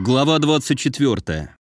Глава 24.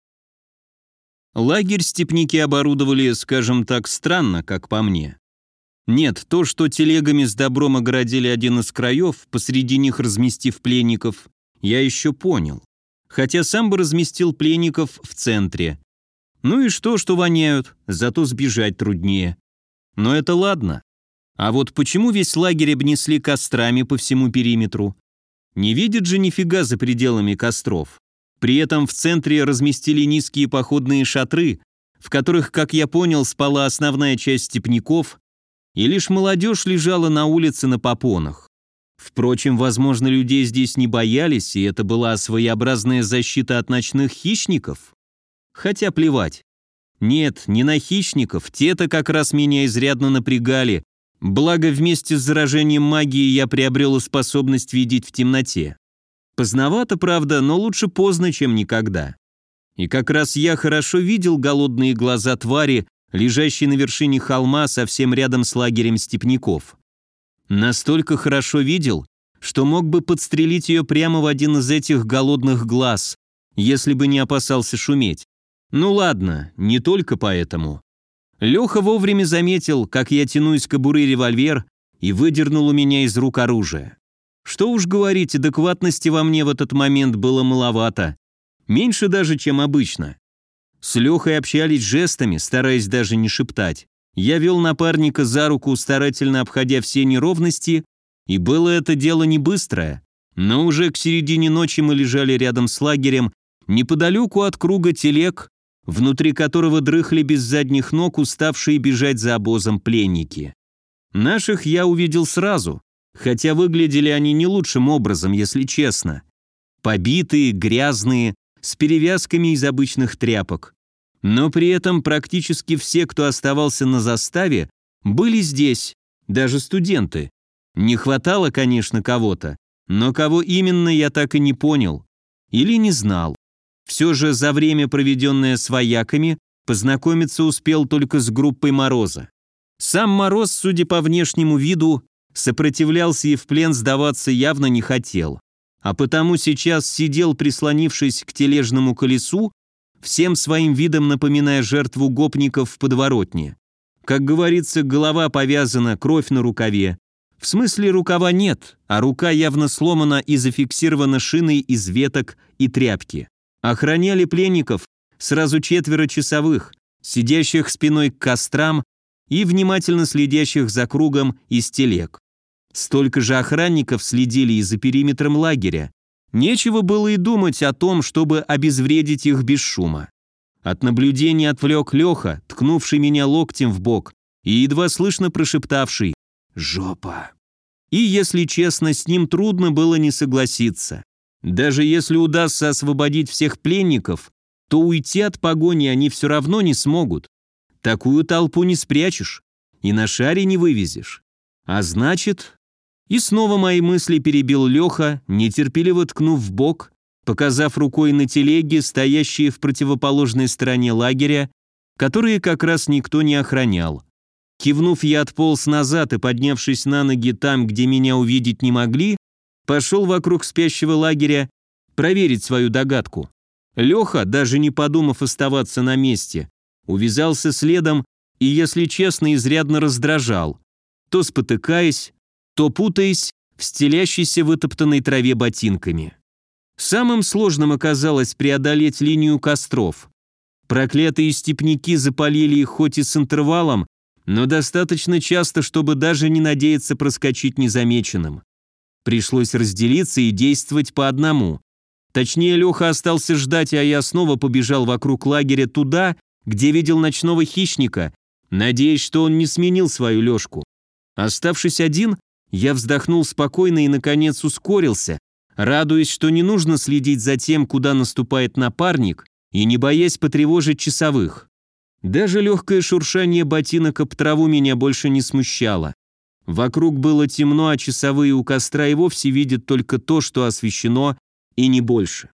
Лагерь степняки оборудовали, скажем так, странно, как по мне. Нет, то, что телегами с добром огородили один из краев, посреди них разместив пленников, я еще понял. Хотя сам бы разместил пленников в центре. Ну и что воняют, зато сбежать труднее. Но это ладно. А вот почему весь лагерь обнесли кострами по всему периметру? Не видят же нифига за пределами костров. При этом в центре разместили низкие походные шатры, в которых, как я понял, спала основная часть степняков, и лишь молодежь лежала на улице на попонах. Впрочем, возможно, людей здесь не боялись, и это была своеобразная защита от ночных хищников. Хотя плевать. Нет, не на хищников, те-то как раз меня изрядно напрягали, благо вместе с заражением магии я приобрел способность видеть в темноте. Поздновато, правда, но лучше поздно, чем никогда. И как раз я хорошо видел голодные глаза твари, лежащей на вершине холма совсем рядом с лагерем степняков. Настолько хорошо видел, что мог бы подстрелить ее прямо в один из этих голодных глаз, если бы не опасался шуметь. Ну ладно, не только поэтому. Леха вовремя заметил, как я тяну из кобуры револьвер, и выдернул у меня из рук оружие. Что уж говорить, адекватности во мне в этот момент было маловато. Меньше даже, чем обычно. С Лехой общались жестами, стараясь даже не шептать. Я вел напарника за руку, старательно обходя все неровности, и было это дело не быстрое. Но уже к середине ночи мы лежали рядом с лагерем, неподалеку от круга телег, внутри которого дрыхли без задних ног уставшие бежать за обозом пленники. Наших я увидел сразу, хотя выглядели они не лучшим образом, если честно. Побитые, грязные, с перевязками из обычных тряпок. Но при этом практически все, кто оставался на заставе, были здесь, даже студенты. Не хватало, конечно, кого-то, но кого именно я так и не понял. Или не знал. Все же за время, проведенное с вояками, познакомиться успел только с группой Мороза. Сам Мороз, судя по внешнему виду, сопротивлялся и в плен сдаваться явно не хотел. А потому сейчас сидел, прислонившись к тележному колесу, всем своим видом напоминая жертву гопников в подворотне. Как говорится, голова повязана, кровь на рукаве. В смысле, рукава нет, а рука явно сломана и зафиксирована шиной из веток и тряпки. Охраняли пленников сразу 4 часовых, сидящих спиной к кострам и внимательно следящих за кругом из телег. Столько же охранников следили и за периметром лагеря. Нечего было и думать о том, чтобы обезвредить их без шума. От наблюдения отвлек Леха, ткнувший меня локтем в бок и едва слышно прошептавший «Жопа». И, если честно, с ним трудно было не согласиться. Даже если удастся освободить всех пленников, то уйти от погони они все равно не смогут. Такую толпу не спрячешь и на шаре не вывезешь. А значит... И снова мои мысли перебил Леха, нетерпеливо ткнув в бок, показав рукой на телеги, стоящие в противоположной стороне лагеря, которые как раз никто не охранял. Кивнув, я отполз назад и, поднявшись на ноги там, где меня увидеть не могли, пошел вокруг спящего лагеря проверить свою догадку. Леха, даже не подумав оставаться на месте, увязался следом и, если честно, изрядно раздражал, то спотыкаясь, то путаясь в стелящейся вытоптанной траве ботинками. Самым сложным оказалось преодолеть линию костров. Проклятые степняки запалили их хоть и с интервалом, но достаточно часто, чтобы даже не надеяться проскочить незамеченным. Пришлось разделиться и действовать по одному. Точнее, Леха остался ждать, а я снова побежал вокруг лагеря туда, где видел ночного хищника, надеясь, что он не сменил свою лёжку. Оставшись один, я вздохнул спокойно и, наконец, ускорился, радуясь, что не нужно следить за тем, куда наступает напарник, и не боясь потревожить часовых. Даже легкое шуршание ботинок об траву меня больше не смущало. Вокруг было темно, а часовые у костра и вовсе видят только то, что освещено, и не больше.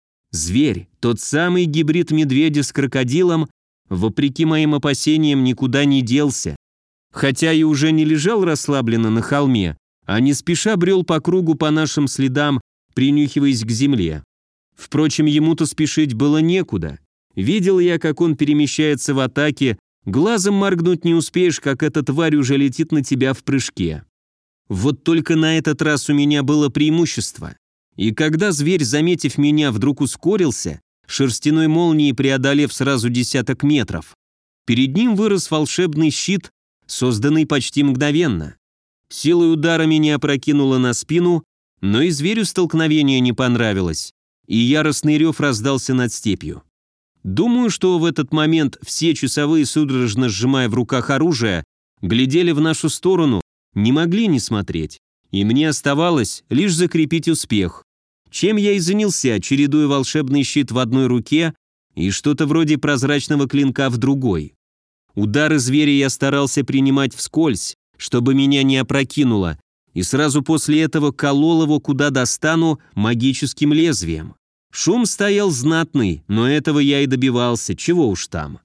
Зверь, тот самый гибрид медведя с крокодилом, вопреки моим опасениям, никуда не делся. Хотя и уже не лежал расслабленно на холме, а не спеша брел по кругу по нашим следам, принюхиваясь к земле. Впрочем, ему-то спешить было некуда. Видел я, как он перемещается в атаке, глазом моргнуть не успеешь, как эта тварь уже летит на тебя в прыжке. Вот только на этот раз у меня было преимущество. И когда зверь, заметив меня, вдруг ускорился, шерстяной молнией преодолев сразу десяток метров, перед ним вырос волшебный щит, созданный почти мгновенно. Силой удара меня опрокинуло на спину, но и зверю столкновение не понравилось, и яростный рев раздался над степью. Думаю, что в этот момент все часовые, судорожно сжимая в руках оружие, глядели в нашу сторону, не могли не смотреть, и мне оставалось лишь закрепить успех, чем я и занялся, чередуя волшебный щит в одной руке и что-то вроде прозрачного клинка в другой. Удары зверя я старался принимать вскользь, чтобы меня не опрокинуло, и сразу после этого колол его куда достану магическим лезвием. Шум стоял знатный, но этого я и добивался, чего уж там.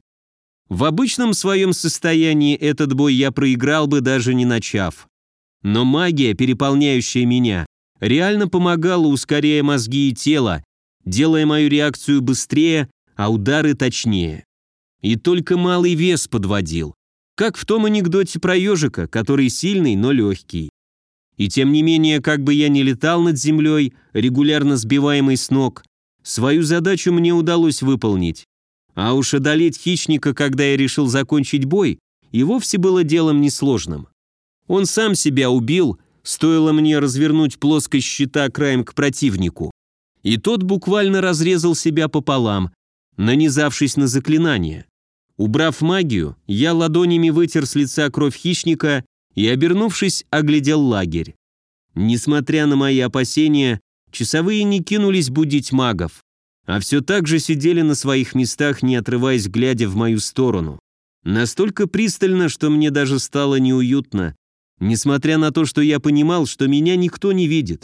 В обычном своем состоянии этот бой я проиграл бы, даже не начав. Но магия, переполняющая меня, реально помогала, ускоряя мозги и тело, делая мою реакцию быстрее, а удары точнее. И только малый вес подводил, как в том анекдоте про ежика, который сильный, но легкий. И тем не менее, как бы я ни летал над землей, регулярно сбиваемый с ног, свою задачу мне удалось выполнить. А уж одолеть хищника, когда я решил закончить бой, и вовсе было делом несложным. Он сам себя убил, стоило мне развернуть плоскость щита краем к противнику. И тот буквально разрезал себя пополам, нанизавшись на заклинание. Убрав магию, я ладонями вытер с лица кровь хищника и, обернувшись, оглядел лагерь. Несмотря на мои опасения, часовые не кинулись будить магов, а все так же сидели на своих местах, не отрываясь, глядя в мою сторону. Настолько пристально, что мне даже стало неуютно, несмотря на то, что я понимал, что меня никто не видит.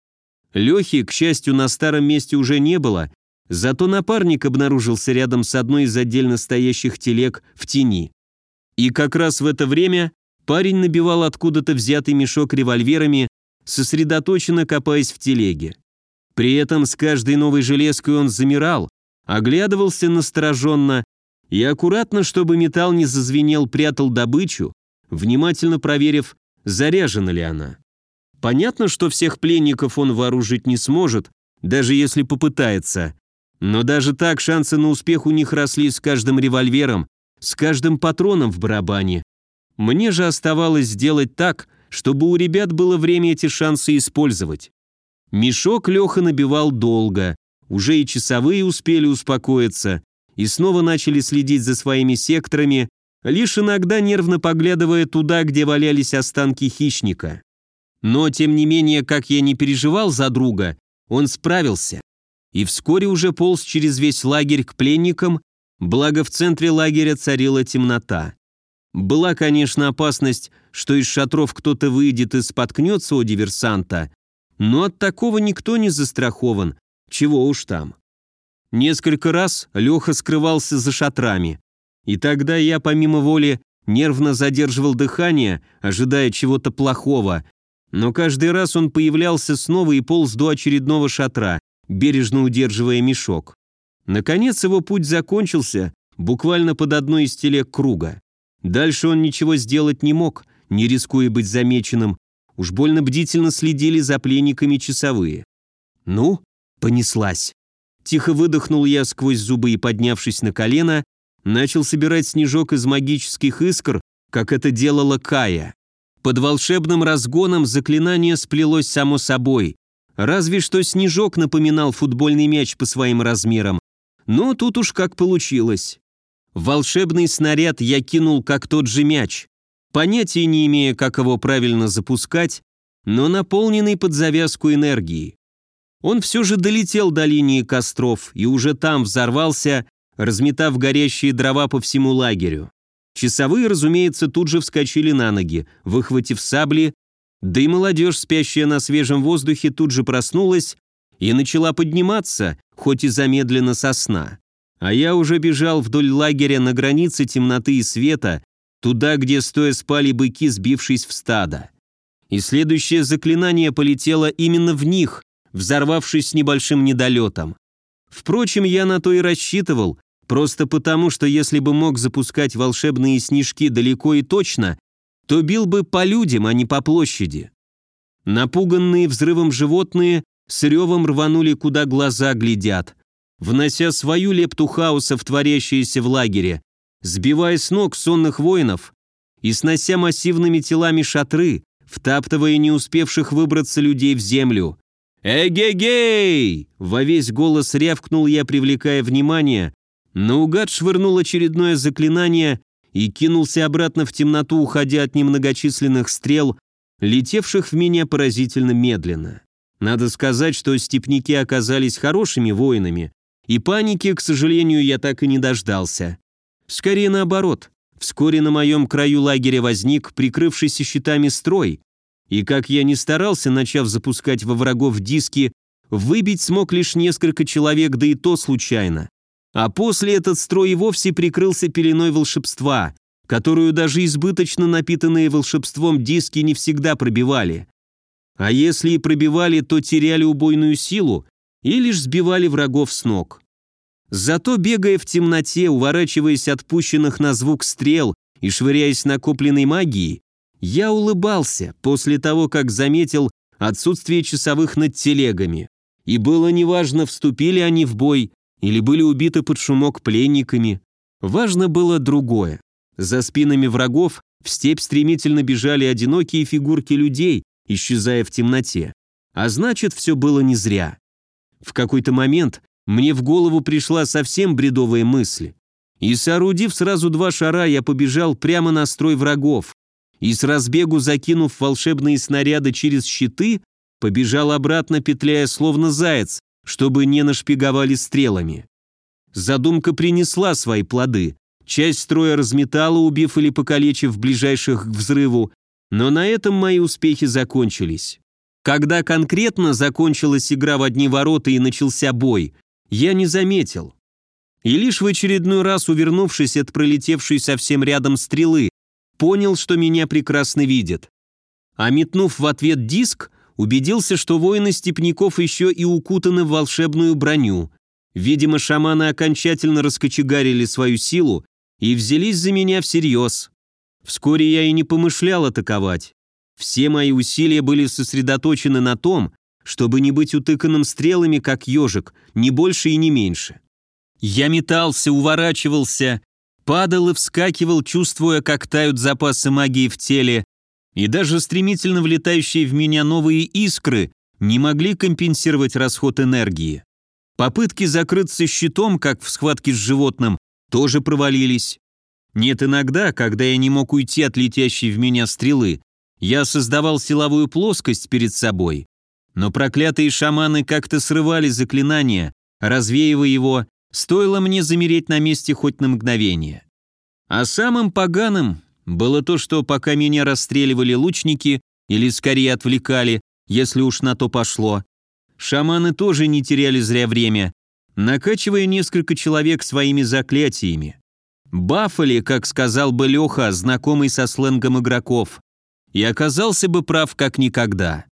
Лехи, к счастью, на старом месте уже не было, зато напарник обнаружился рядом с одной из отдельно стоящих телег в тени. И как раз в это время парень набивал откуда-то взятый мешок револьверами, сосредоточенно копаясь в телеге. При этом с каждой новой железкой он замирал, оглядывался настороженно и аккуратно, чтобы металл не зазвенел, прятал добычу, внимательно проверив, заряжена ли она. Понятно, что всех пленников он вооружить не сможет, даже если попытается. Но даже так шансы на успех у них росли с каждым револьвером, с каждым патроном в барабане. Мне же оставалось сделать так, чтобы у ребят было время эти шансы использовать. Мешок Леха набивал долго, уже и часовые успели успокоиться и снова начали следить за своими секторами, лишь иногда нервно поглядывая туда, где валялись останки хищника. Но, тем не менее, как я не переживал за друга, он справился. И вскоре уже полз через весь лагерь к пленникам, благо в центре лагеря царила темнота. Была, конечно, опасность, что из шатров кто-то выйдет и споткнется у диверсанта, но от такого никто не застрахован, чего уж там. Несколько раз Леха скрывался за шатрами, и тогда я, помимо воли, нервно задерживал дыхание, ожидая чего-то плохого, но каждый раз он появлялся снова и полз до очередного шатра, бережно удерживая мешок. Наконец его путь закончился, буквально под одной из телег круга. Дальше он ничего сделать не мог, не рискуя быть замеченным. Уж больно бдительно следили за пленниками часовые. Ну, понеслась. Тихо выдохнул я сквозь зубы и, поднявшись на колено, начал собирать снежок из магических искр, как это делала Кая. Под волшебным разгоном заклинание сплелось само собой. Разве что снежок напоминал футбольный мяч по своим размерам. Но тут уж как получилось. Волшебный снаряд я кинул, как тот же мяч. Понятия не имея, как его правильно запускать, но наполненный под завязку энергией. Он все же долетел до линии костров и уже там взорвался, разметав горящие дрова по всему лагерю. Часовые, разумеется, тут же вскочили на ноги, выхватив сабли, да и молодежь, спящая на свежем воздухе, тут же проснулась и начала подниматься, хоть и замедленно со сна. А я уже бежал вдоль лагеря на границе темноты и света, туда, где стоя спали быки, сбившись в стадо. И следующее заклинание полетело именно в них, взорвавшись с небольшим недолетом. Впрочем, я на то и рассчитывал, просто потому, что если бы мог запускать волшебные снежки далеко и точно, то бил бы по людям, а не по площади. Напуганные взрывом животные с ревом рванули, куда глаза глядят, внося свою лепту хаоса в творящееся в лагере, сбивая с ног сонных воинов и снося массивными телами шатры, втаптывая не успевших выбраться людей в землю. «Эгегей!» — во весь голос рявкнул я, привлекая внимание, наугад швырнул очередное заклинание и кинулся обратно в темноту, уходя от немногочисленных стрел, летевших в меня поразительно медленно. Надо сказать, что степняки оказались хорошими воинами, и паники, к сожалению, я так и не дождался. Скорее наоборот. Вскоре на моем краю лагеря возник прикрывшийся щитами строй, и как я ни старался, начав запускать во врагов диски, выбить смог лишь несколько человек, да и то случайно. А после этот строй и вовсе прикрылся пеленой волшебства, которую даже избыточно напитанные волшебством диски не всегда пробивали. А если и пробивали, то теряли убойную силу и лишь сбивали врагов с ног. Зато, бегая в темноте, уворачиваясь от пущенных на звук стрел и швыряясь накопленной магией, я улыбался после того, как заметил отсутствие часовых над телегами. И было неважно, вступили они в бой или были убиты под шумок пленниками. Важно было другое. За спинами врагов в степь стремительно бежали одинокие фигурки людей, исчезая в темноте. А значит, все было не зря. В какой-то момент мне в голову пришла совсем бредовая мысль. И соорудив сразу 2 шара, я побежал прямо на строй врагов. И с разбегу, закинув волшебные снаряды через щиты, побежал обратно, петляя словно заяц, чтобы не нашпиговали стрелами. Задумка принесла свои плоды. Часть строя разметала, убив или покалечив ближайших к взрыву, но на этом мои успехи закончились. Когда конкретно закончилась игра в одни ворота и начался бой, я не заметил. И лишь в очередной раз, увернувшись от пролетевшей совсем рядом стрелы, понял, что меня прекрасно видят. А метнув в ответ диск, убедился, что воины степняков еще и укутаны в волшебную броню. Видимо, шаманы окончательно раскочегарили свою силу и взялись за меня всерьез. Вскоре я и не помышлял атаковать. Все мои усилия были сосредоточены на том, чтобы не быть утыканным стрелами, как ежик, ни больше и не меньше. Я метался, уворачивался, падал и вскакивал, чувствуя, как тают запасы магии в теле, и даже стремительно влетающие в меня новые искры не могли компенсировать расход энергии. Попытки закрыться щитом, как в схватке с животным, тоже провалились. Нет, иногда, когда я не мог уйти от летящей в меня стрелы, я создавал силовую плоскость перед собой, но проклятые шаманы как-то срывали заклинание, развеивая его, стоило мне замереть на месте хоть на мгновение. А самым поганым было то, что пока меня расстреливали лучники, или скорее отвлекали, если уж на то пошло, шаманы тоже не теряли зря время, накачивая несколько человек своими заклятиями. Бафали, как сказал бы Леха, знакомый со сленгом игроков, и оказался бы прав как никогда.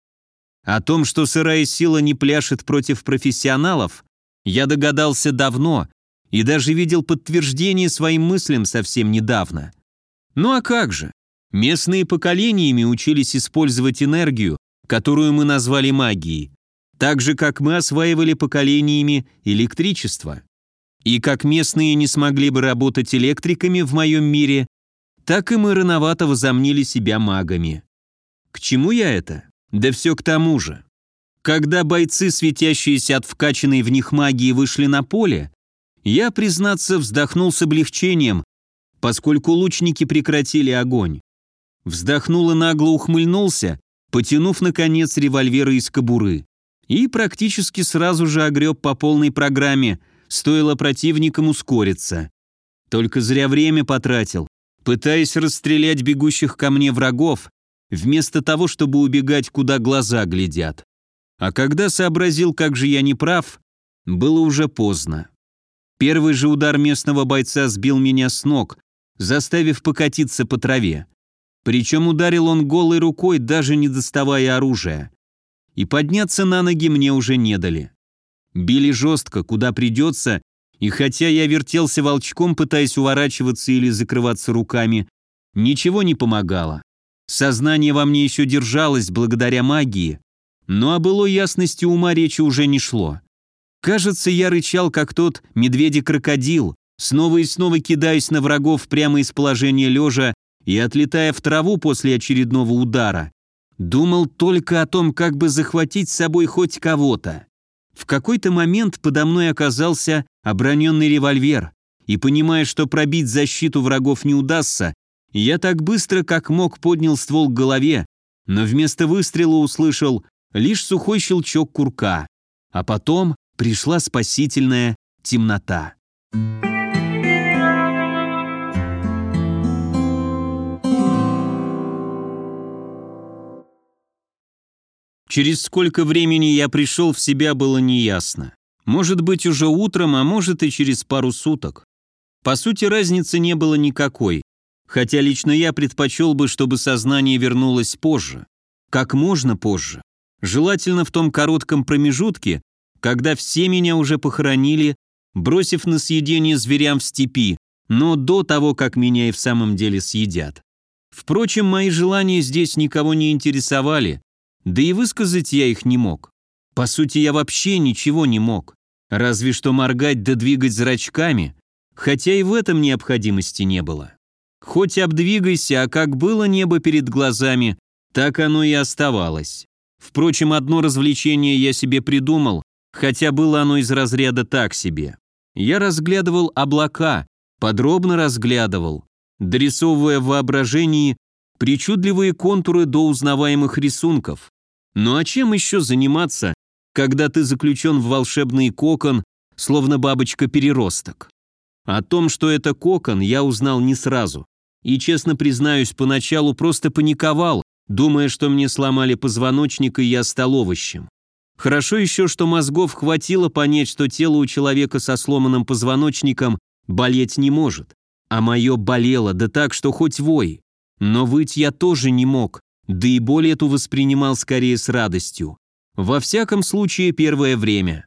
О том, что сырая сила не пляшет против профессионалов, я догадался давно и даже видел подтверждение своим мыслям совсем недавно. Ну а как же? Местные поколениями учились использовать энергию, которую мы назвали магией, так же, как мы осваивали поколениями электричество. И как местные не смогли бы работать электриками в моем мире, так и мы рановато возомнили себя магами. К чему я это? Да все к тому же. Когда бойцы, светящиеся от вкачанной в них магии, вышли на поле, я, признаться, вздохнул с облегчением, поскольку лучники прекратили огонь. Вздохнул и нагло ухмыльнулся, потянув, наконец, револьверы из кобуры. И практически сразу же огреб по полной программе, стоило противникам ускориться. Только зря время потратил, пытаясь расстрелять бегущих ко мне врагов, вместо того, чтобы убегать, куда глаза глядят. А когда сообразил, как же я не прав, было уже поздно. Первый же удар местного бойца сбил меня с ног, заставив покатиться по траве. Причем ударил он голой рукой, даже не доставая оружия. И подняться на ноги мне уже не дали. Били жестко, куда придется, и хотя я вертелся волчком, пытаясь уворачиваться или закрываться руками, ничего не помогало. Сознание во мне еще держалось благодаря магии, но о былой ясности ума речи уже не шло. Кажется, я рычал, как тот медведь-крокодил, снова и снова кидаясь на врагов прямо из положения лежа и отлетая в траву после очередного удара. Думал только о том, как бы захватить с собой хоть кого-то. В какой-то момент подо мной оказался оброненный револьвер, и, понимая, что пробить защиту врагов не удастся, я так быстро, как мог, поднял ствол к голове, но вместо выстрела услышал лишь сухой щелчок курка, а потом пришла спасительная темнота. Через сколько времени я пришел в себя, было неясно. Может быть, уже утром, а может и через пару суток. По сути, разницы не было никакой, хотя лично я предпочел бы, чтобы сознание вернулось позже. Как можно позже. Желательно в том коротком промежутке, когда все меня уже похоронили, бросив на съедение зверям в степи, но до того, как меня и в самом деле съедят. Впрочем, мои желания здесь никого не интересовали, да и высказать я их не мог. По сути, я вообще ничего не мог. Разве что моргать да двигать зрачками, хотя и в этом необходимости не было. Хоть обдвигайся, а как было небо перед глазами, так оно и оставалось. Впрочем, одно развлечение я себе придумал, хотя было оно из разряда так себе. Я разглядывал облака, подробно разглядывал, дорисовывая в воображении причудливые контуры до узнаваемых рисунков. Ну а чем еще заниматься, когда ты заключен в волшебный кокон, словно бабочка-переросток? О том, что это кокон, я узнал не сразу. И, честно признаюсь, поначалу просто паниковал, думая, что мне сломали позвоночник и я стал овощем. Хорошо еще, что мозгов хватило понять, что тело у человека со сломанным позвоночником болеть не может. А мое болело, да так, что хоть вой. Но выть я тоже не мог, да и боль эту воспринимал скорее с радостью. Во всяком случае, первое время.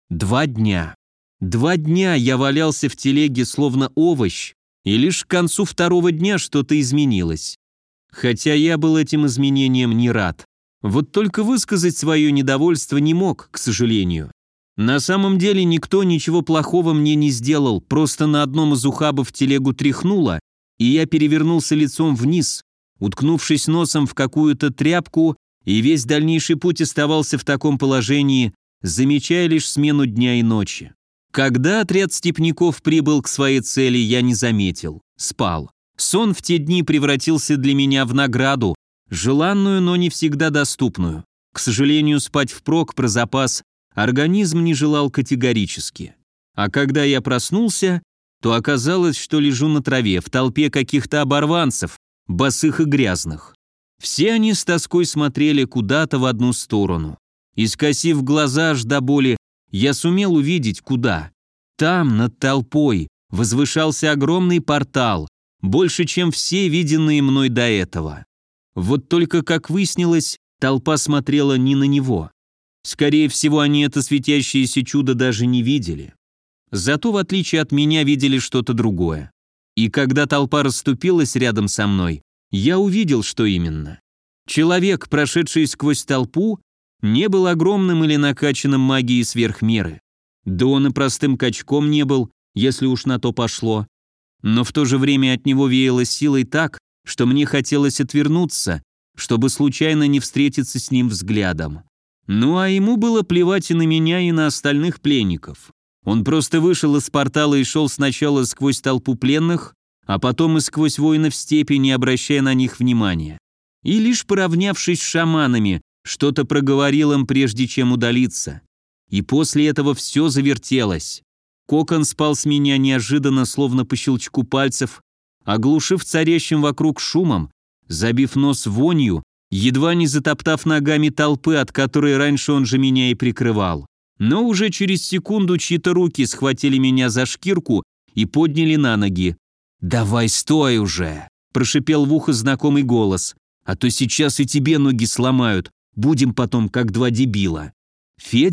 2 дня. 2 дня я валялся в телеге словно овощ, и лишь к концу 2-го дня что-то изменилось. Хотя я был этим изменением не рад. Вот только высказать свое недовольство не мог, к сожалению. На самом деле никто ничего плохого мне не сделал, просто на одном из ухабов телегу тряхнуло, и я перевернулся лицом вниз, уткнувшись носом в какую-то тряпку, и весь дальнейший путь оставался в таком положении, замечая лишь смену дня и ночи. Когда отряд степняков прибыл к своей цели, я не заметил. Спал. Сон в те дни превратился для меня в награду, желанную, но не всегда доступную. К сожалению, спать впрок про запас организм не желал категорически. А когда я проснулся, то оказалось, что лежу на траве в толпе каких-то оборванцев, босых и грязных. Все они с тоской смотрели куда-то в одну сторону. И скосив глаза аж до боли, я сумел увидеть, куда. Там, над толпой, возвышался огромный портал, больше, чем все виденные мной до этого. Вот только, как выяснилось, толпа смотрела не на него. Скорее всего, они это светящееся чудо даже не видели. Зато, в отличие от меня, видели что-то другое. И когда толпа расступилась рядом со мной, я увидел, что именно. Человек, прошедший сквозь толпу, не был огромным или накачанным магией сверх меры. Да он и простым качком не был, если уж на то пошло. Но в то же время от него веяло силой так, что мне хотелось отвернуться, чтобы случайно не встретиться с ним взглядом. Ну а ему было плевать и на меня, и на остальных пленников. Он просто вышел из портала и шел сначала сквозь толпу пленных, а потом и сквозь воинов степи, не обращая на них внимания. И лишь поравнявшись с шаманами, что-то проговорил им, прежде чем удалиться. И после этого все завертелось. Кокон спал с меня неожиданно, словно по щелчку пальцев, оглушив царящим вокруг шумом, забив нос вонью, едва не затоптав ногами толпы, от которой раньше он же меня и прикрывал. Но уже через секунду чьи-то руки схватили меня за шкирку и подняли на ноги. «Давай, стой уже!» – прошипел в ухо знакомый голос. «А то сейчас и тебе ноги сломают, будем потом как 2 дебила». «Федя?»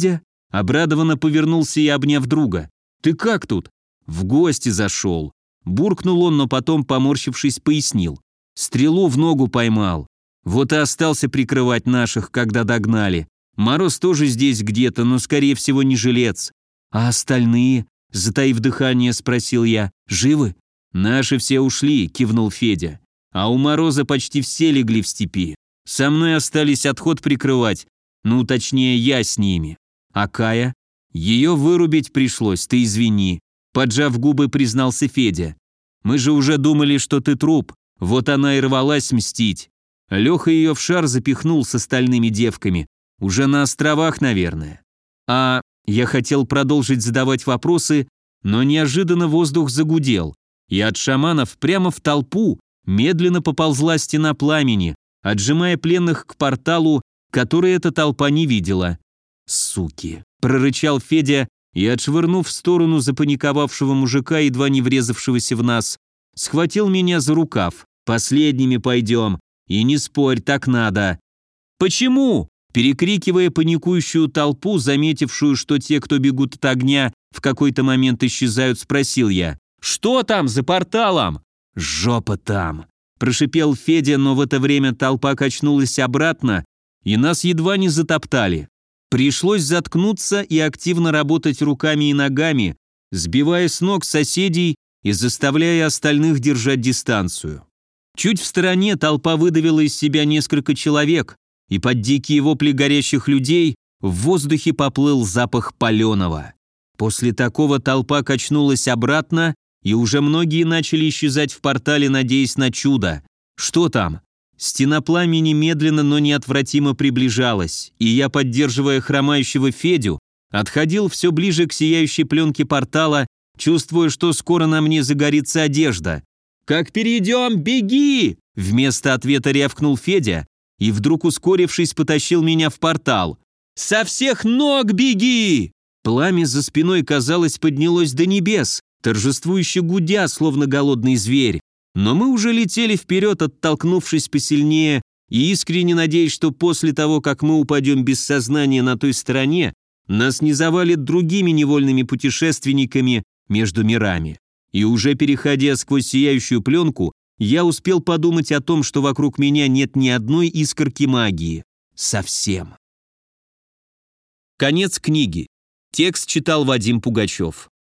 Обрадованно повернулся и обняв друга. «Ты как тут?» «В гости зашел». Буркнул он, но потом, поморщившись, пояснил. «Стрелу в ногу поймал. Вот и остался прикрывать наших, когда догнали. Мороз тоже здесь где-то, но, скорее всего, не жилец. А остальные?» Затаив дыхание, спросил я. «Живы?» «Наши все ушли», — кивнул Федя. «А у Мороза почти все легли в степи. Со мной остались отход прикрывать, ну, точнее, я с ними. А Кая? Ее вырубить пришлось, ты извини», — поджав губы, признался Федя. «Мы же уже думали, что ты труп, вот она и рвалась мстить. Леха ее в шар запихнул с остальными девками, уже на островах, наверное». Я хотел продолжить задавать вопросы, но неожиданно воздух загудел, и от шаманов прямо в толпу медленно поползла стена пламени, отжимая пленных к порталу, который эта толпа не видела. «Суки!» – прорычал Федя и, отшвырнув в сторону запаниковавшего мужика, едва не врезавшегося в нас, схватил меня за рукав. «Последними пойдем, и не спорь, так надо». «Почему?» Перекрикивая паникующую толпу, заметившую, что те, кто бегут от огня, в какой-то момент исчезают, спросил я. «Что там за порталом?» «Жопа там!» – прошипел Федя, но в это время толпа качнулась обратно, и нас едва не затоптали. Пришлось заткнуться и активно работать руками и ногами, сбивая с ног соседей и заставляя остальных держать дистанцию. Чуть в стороне толпа выдавила из себя несколько человек, и под дикие вопли горящих людей в воздухе поплыл запах паленого. После такого толпа качнулась обратно, и уже многие начали исчезать в портале, надеясь на чудо. Что там? Стена пламени медленно, но неотвратимо приближалась, и я, поддерживая хромающего Федю, отходил все ближе к сияющей пленке портала, чувствуя, что скоро на мне загорится одежда. «Как перейдем, беги!» Вместо ответа рявкнул Федя, и вдруг, ускорившись, потащил меня в портал. «Со всех ног беги!» Пламя за спиной, казалось, поднялось до небес, торжествующе гудя, словно голодный зверь. Но мы уже летели вперед, оттолкнувшись посильнее, и искренне надеясь, что после того, как мы упадем без сознания на той стороне, нас не завалит другими невольными путешественниками между мирами. И уже переходя сквозь сияющую пленку, я успел подумать о том, что вокруг меня нет ни одной искорки магии. Совсем. Конец книги. Текст читал Вадим Пугачев.